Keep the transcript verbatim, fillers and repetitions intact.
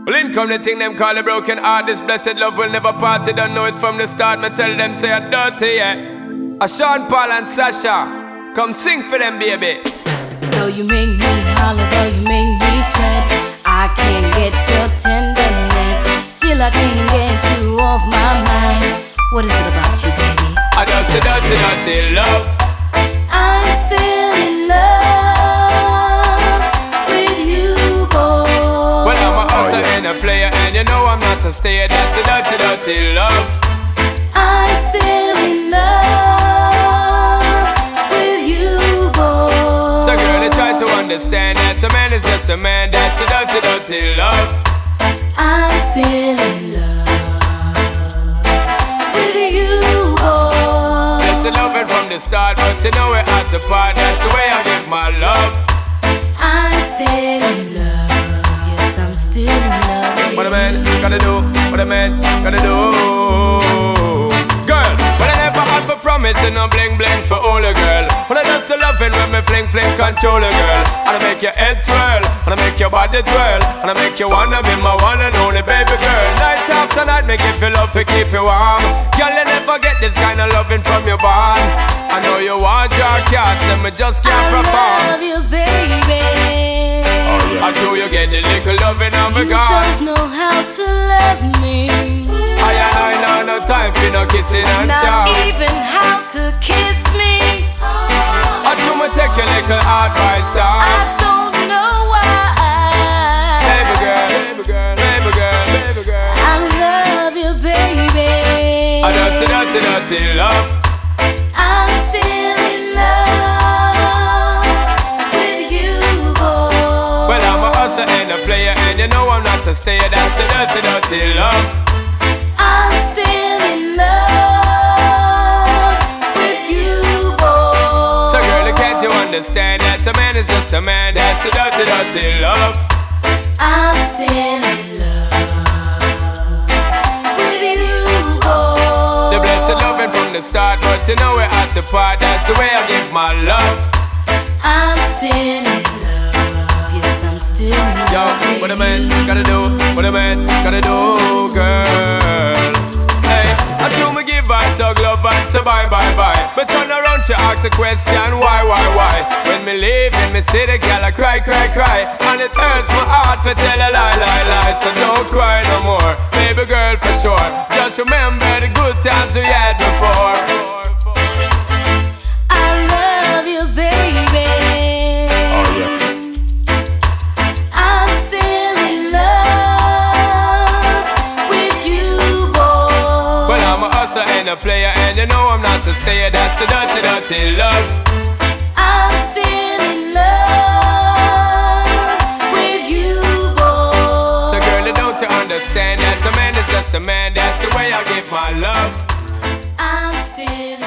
Well, in come the thing them call a broken heart. This blessed love will never part. You don't know it from the start. Me tell them say I'm dirty, yeah. A Sean Paul and Sasha, come sing for them, baby. Though you make me holler, though you make me sweat, I can't get your tenderness. Still I can't get you off my mind. What is it about you, baby? I just a dirty, dirty love. I'm still in love with you, boy. Well, I'm a hustler and a player, and you know I'm not a stayer. That's a dirty, dirty love. I'm still in love with you, boy. So girl, you try to understand that a man is just a man. That's a dirty, dirty love. I'm still in love with you, boy. That's the loving from the start, but you know we're at the part. That's the way I give my love. I'm still in love. Yes, I'm still in love. What a man gotta do, what a man gotta do. Girl, when I never had for promising, no bling bling for all a girl. When I just loving when me fling fling control a girl. And I make your head swirl, and I make your body twirl, and I make you wanna be my one and only baby girl. Night after night, make you feel love to keep you warm. Girl, you never get this kind of loving from your bond. I know you want your cats, and me just can't perform. I love you, baby. I do you get the little loving of a You God. don't know how to love me. I I know no time for no kissing and Not chow. even how to kiss me. I do me take your little advice down. I don't know why. Baby girl, baby girl, baby girl, baby girl. I love you, baby. I just a dirty, dirty love. I'm still in love with you, boy. Well, I'm a hustler and a player, and you know I'm not a stayer. That's a dirty, dirty love. I'm still in love with you, boy. So girl, can't you understand that a man is just a man? That's a dirty, dirty love. I'm still in love with you, boy. The blessed loving from the start, but you know we're at the part. That's the way I give my love. I'm still in love. Yes, I'm still in love. Yo, what a man gotta do, what a man gotta do, girl. Hey, I do me give and tug love and say bye, bye, bye. But turn around, she ask a question, why, why, why? When me leave in me city, girl, I cry, cry, cry. And it hurts my heart to tell a lie, lie, lie. So don't cry no more, baby girl, for sure. Just remember the good times we had before. I love you, baby. Oh yeah. I'm still in love with you, boy. Well, I'm a hustler and a player, and you know I'm not a stayer. That's the dirty, dirty love. I'm still in love with you, boy. So girl, don't you understand that a man is just a man? That's the way I give my love. I'm still